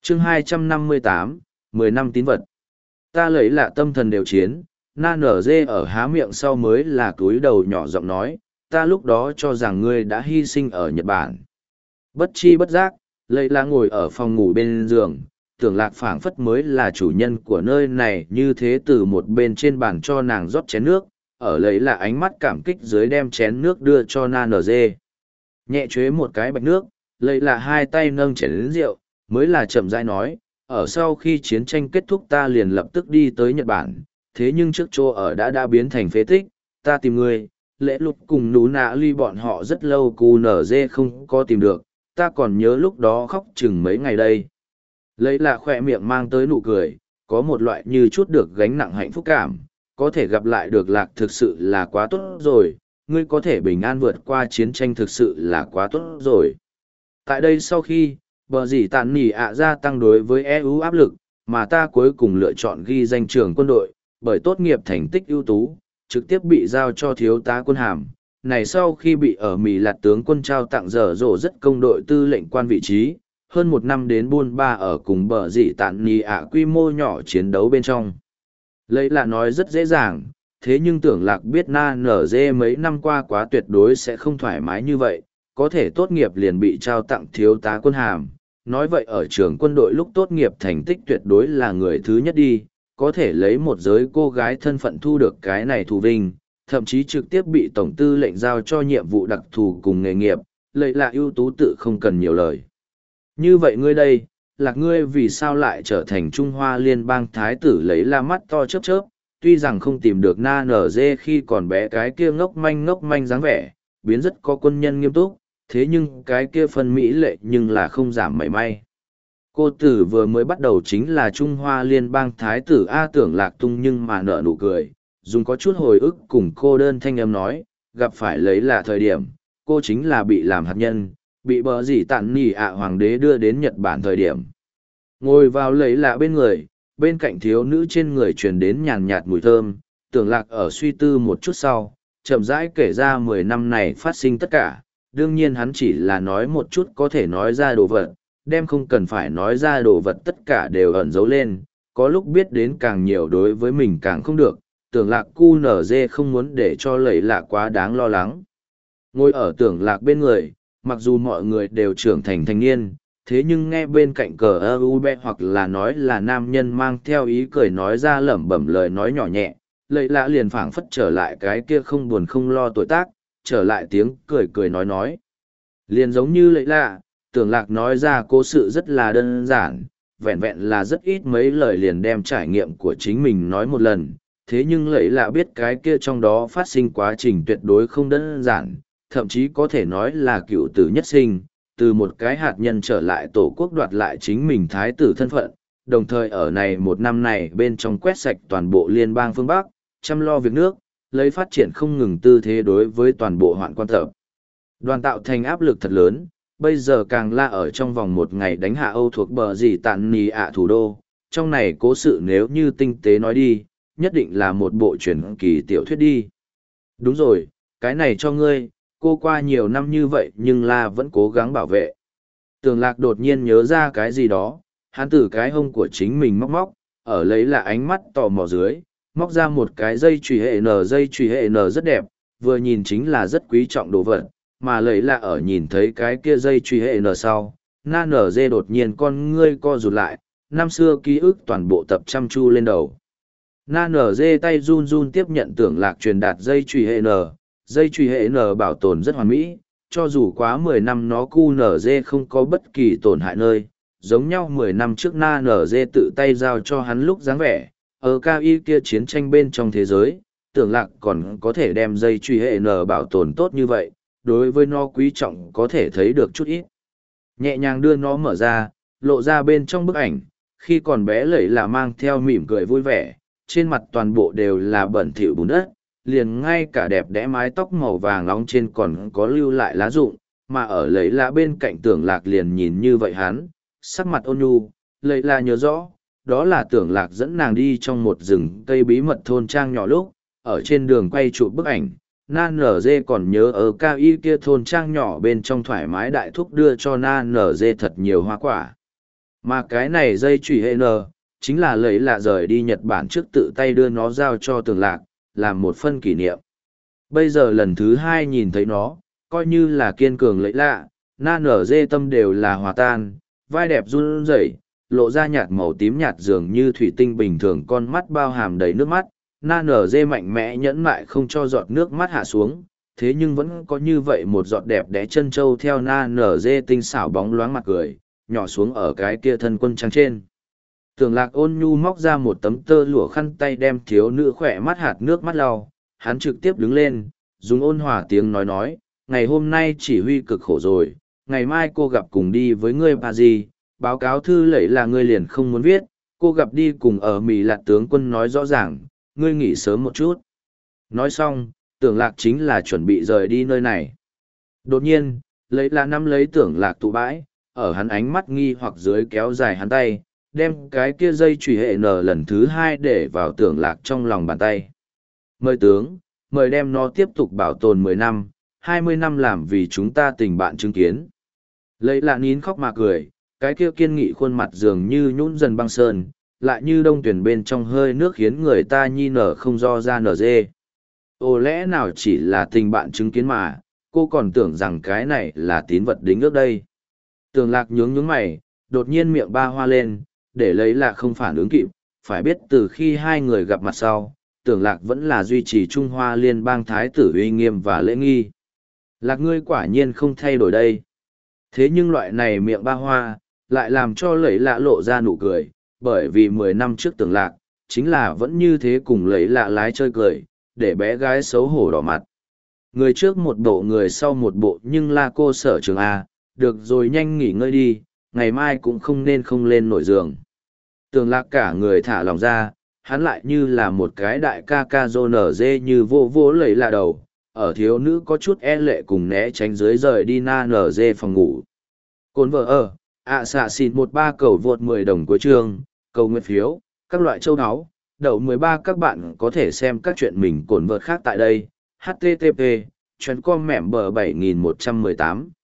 chương 258, 10 năm tín vật. Ta lấy là tâm thần đều chiến, na nở dê ở há miệng sau mới là cúi đầu nhỏ giọng nói, ta lúc đó cho rằng ngươi đã hy sinh ở Nhật Bản. Bất chi bất giác, lấy là ngồi ở phòng ngủ bên giường, tưởng lạc phảng phất mới là chủ nhân của nơi này như thế từ một bên trên bàn cho nàng rót chén nước, ở lấy là ánh mắt cảm kích dưới đem chén nước đưa cho na nở dê. Nhẹ chế một cái bạch nước, lấy là hai tay nâng chén đến rượu, mới là chậm rãi nói, ở sau khi chiến tranh kết thúc ta liền lập tức đi tới Nhật Bản, thế nhưng trước chỗ ở đã biến thành phế tích, ta tìm người, lễ lục cùng nú nạ ly bọn họ rất lâu cù nở dê không có tìm được, ta còn nhớ lúc đó khóc chừng mấy ngày đây. Lấy là khỏe miệng mang tới nụ cười, có một loại như chút được gánh nặng hạnh phúc cảm, có thể gặp lại được lạc thực sự là quá tốt rồi, ngươi có thể bình an vượt qua chiến tranh thực sự là quá tốt rồi. Tại đây sau khi, bờ dì tàn nỉ ạ gia tăng đối với EU áp lực, mà ta cuối cùng lựa chọn ghi danh trường quân đội, bởi tốt nghiệp thành tích ưu tú, trực tiếp bị giao cho thiếu tá quân hàm. Này sau khi bị ở Mỹ lạt tướng quân trao tặng dở dỗ rất công đội tư lệnh quan vị trí, hơn một năm đến buôn ba ở cùng bờ dì tàn nỉ ạ quy mô nhỏ chiến đấu bên trong. Lấy là nói rất dễ dàng, thế nhưng tưởng lạc biết na nở dê mấy năm qua quá tuyệt đối sẽ không thoải mái như vậy, có thể tốt nghiệp liền bị trao tặng thiếu tá quân hàm. Nói vậy ở trường quân đội lúc tốt nghiệp thành tích tuyệt đối là người thứ nhất đi, có thể lấy một giới cô gái thân phận thu được cái này thù vinh, thậm chí trực tiếp bị tổng tư lệnh giao cho nhiệm vụ đặc thù cùng nghề nghiệp, lợi là ưu tú tự không cần nhiều lời. Như vậy ngươi đây, lạc ngươi vì sao lại trở thành Trung Hoa Liên bang thái tử lấy la mắt to chớp chớp, tuy rằng không tìm được na nở dê khi còn bé cái kia ngốc manh dáng vẻ, biến rất có quân nhân nghiêm túc, thế nhưng cái kia phân mỹ lệ nhưng là không giảm mảy may. Cô tử vừa mới bắt đầu chính là Trung Hoa Liên bang thái tử A Tưởng Lạc Tung nhưng mà nở nụ cười, dùng có chút hồi ức cùng cô đơn thanh âm nói, gặp phải lấy là thời điểm, cô chính là bị làm hạt nhân, bị bờ dì tản nỉ ạ hoàng đế đưa đến Nhật Bản thời điểm. Ngồi vào lấy lạ bên người, bên cạnh thiếu nữ trên người truyền đến nhàn nhạt mùi thơm, Tưởng Lạc ở suy tư một chút sau, chậm rãi kể ra 10 năm này phát sinh tất cả, đương nhiên hắn chỉ là nói một chút có thể nói ra đồ vật, đem không cần phải nói ra đồ vật tất cả đều ẩn giấu lên, có lúc biết đến càng nhiều đối với mình càng không được, Tưởng Lạc cu nở dê không muốn để cho lấy lạ quá đáng lo lắng. Ngồi ở Tưởng Lạc bên người, mặc dù mọi người đều trưởng thành thanh niên, thế nhưng nghe bên cạnh cờ ơ be hoặc là nói là nam nhân mang theo ý cười nói ra lẩm bẩm lời nói nhỏ nhẹ, lấy lạ liền phảng phất trở lại cái kia không buồn không lo tuổi tác, trở lại tiếng cười nói. Liền giống như lấy lạ, Tưởng Lạc nói ra cố sự rất là đơn giản, vẹn vẹn là rất ít mấy lời liền đem trải nghiệm của chính mình nói một lần, thế nhưng lấy lạ biết cái kia trong đó phát sinh quá trình tuyệt đối không đơn giản, thậm chí có thể nói là cựu tử nhất sinh, từ một cái hạt nhân trở lại tổ quốc đoạt lại chính mình thái tử thân phận, đồng thời ở này một năm này bên trong quét sạch toàn bộ liên bang phương Bắc, chăm lo việc nước, lấy phát triển không ngừng tư thế đối với toàn bộ hoạn quan tập. Đoàn tạo thành áp lực thật lớn, bây giờ càng là ở trong vòng một ngày đánh hạ Âu thuộc bờ dì tàn nì ạ thủ đô, trong này cố sự nếu như tinh tế nói đi, nhất định là một bộ truyền kỳ tiểu thuyết đi. Đúng rồi, cái này cho ngươi, cô qua nhiều năm như vậy nhưng là vẫn cố gắng bảo vệ. Tường Lạc đột nhiên nhớ ra cái gì đó, hắn từ cái hông của chính mình móc, ở lấy là ánh mắt tò mò dưới, móc ra một cái dây chùy hệ N rất đẹp, vừa nhìn chính là rất quý trọng đồ vật, mà lấy là ở nhìn thấy cái kia dây chùy hệ N sau, na nở dê đột nhiên con ngươi co rụt lại, năm xưa ký ức toàn bộ tập chăm chu lên đầu. Na nở dê tay run run tiếp nhận Tưởng Lạc truyền đạt dây chùy hệ N, dây chùy hệ N bảo tồn rất hoàn mỹ, cho dù quá 10 năm nó cu nở dê không có bất kỳ tổn hại nơi, giống nhau 10 năm trước na nở dê tự tay giao cho hắn lúc dáng vẻ, ở cao y kia chiến tranh bên trong thế giới, Tưởng Lạc còn có thể đem dây chùy hệ N bảo tồn tốt như vậy, đối với nó quý trọng có thể thấy được chút ít. Nhẹ nhàng đưa nó mở ra, lộ ra bên trong bức ảnh, khi còn bé lẩy là mang theo mỉm cười vui vẻ, trên mặt toàn bộ đều là bẩn thỉu bùn đất, liền ngay cả đẹp đẽ mái tóc màu vàng nóng trên còn có lưu lại lá rụng, mà ở lấy lá bên cạnh Tưởng Lạc liền nhìn như vậy hắn, sắc mặt ôn nhu, lấy là nhớ rõ, đó là Tưởng Lạc dẫn nàng đi trong một rừng cây bí mật thôn trang nhỏ lúc, ở trên đường quay chụp bức ảnh, na nở dê còn nhớ ở cao y kia thôn trang nhỏ bên trong thoải mái đại thúc đưa cho na nở dê thật nhiều hoa quả. Mà cái này dây chùy hệ n, chính là lấy lạ rời đi Nhật Bản trước tự tay đưa nó giao cho Tưởng Lạc, làm một phân kỷ niệm. Bây giờ lần thứ hai nhìn thấy nó, coi như là kiên cường lấy lạ, na nở dê tâm đều là hòa tan, vai đẹp run rẩy, lộ ra nhạt màu tím nhạt dường như thủy tinh bình thường, con mắt bao hàm đầy nước mắt. Na nở dê mạnh mẽ nhẫn mại không cho giọt nước mắt hạ xuống, thế nhưng vẫn có như vậy một giọt đẹp đẽ chân trâu theo na nở dê tinh xảo bóng loáng mặt cười, nhỏ xuống ở cái kia thân quân trang trên. Tưởng Lạc ôn nhu móc ra một tấm tơ lụa khăn tay đem thiếu nữ khỏe mắt hạt nước mắt lau, hắn trực tiếp đứng lên, dùng ôn hòa tiếng nói, ngày hôm nay chỉ huy cực khổ rồi, ngày mai cô gặp cùng đi với ngươi bà gì, báo cáo thư lẫy là ngươi liền không muốn viết, cô gặp đi cùng ở Mỹ Lạt tướng quân nói rõ ràng, ngươi nghỉ sớm một chút. Nói xong, Tưởng Lạc chính là chuẩn bị rời đi nơi này. Đột nhiên, lấy là nắm lấy Tưởng Lạc tụ bãi, ở hắn ánh mắt nghi hoặc dưới kéo dài hắn tay, đem cái kia dây chùy hệ n lần thứ hai để vào Tưởng Lạc trong lòng bàn tay. Mời tướng, mời đem nó tiếp tục bảo tồn 10 năm, 20 năm làm vì chúng ta tình bạn chứng kiến. Lấy là nín khóc mà cười, cái kia kiên nghị khuôn mặt dường như nhũn dần băng sơn, lại như đông tuyển bên trong hơi nước khiến người ta nhi nở không do ra nở dê. Ồ lẽ nào chỉ là tình bạn chứng kiến mà, cô còn tưởng rằng cái này là tín vật đính ước đây. Tưởng Lạc nhướng mày, đột nhiên miệng ba hoa lên, để lấy là không phản ứng kịp, phải biết từ khi hai người gặp mặt sau, Tưởng Lạc vẫn là duy trì Trung Hoa liên bang thái tử uy nghiêm và lễ nghi. Lạc ngươi quả nhiên không thay đổi đây. Thế nhưng loại này miệng ba hoa, lại làm cho lấy lạ lộ ra nụ cười, bởi vì 10 năm trước Tưởng Lạc, chính là vẫn như thế cùng lấy lạ lái chơi cười, để bé gái xấu hổ đỏ mặt. Người trước một bộ người sau một bộ, nhưng là cô Sở Trường A, được rồi nhanh nghỉ ngơi đi, ngày mai cũng không nên không lên nổi giường. Tưởng Lạc cả người thả lòng ra, hắn lại như là một cái đại ca ca rô nở dê như vô vô lấy lạ đầu, ở thiếu nữ có chút e lệ cùng né tránh dưới rời đi na nở dê phòng ngủ. Cồn vợ ở, xạ xịt 13 cầu vượt 10 đồng cuối chương, cầu nguyện phiếu, các loại châu áo, đậu 13 các bạn có thể xem các chuyện mình cồn vợt khác tại đây, http, chuyến com mẻm bờ 7118.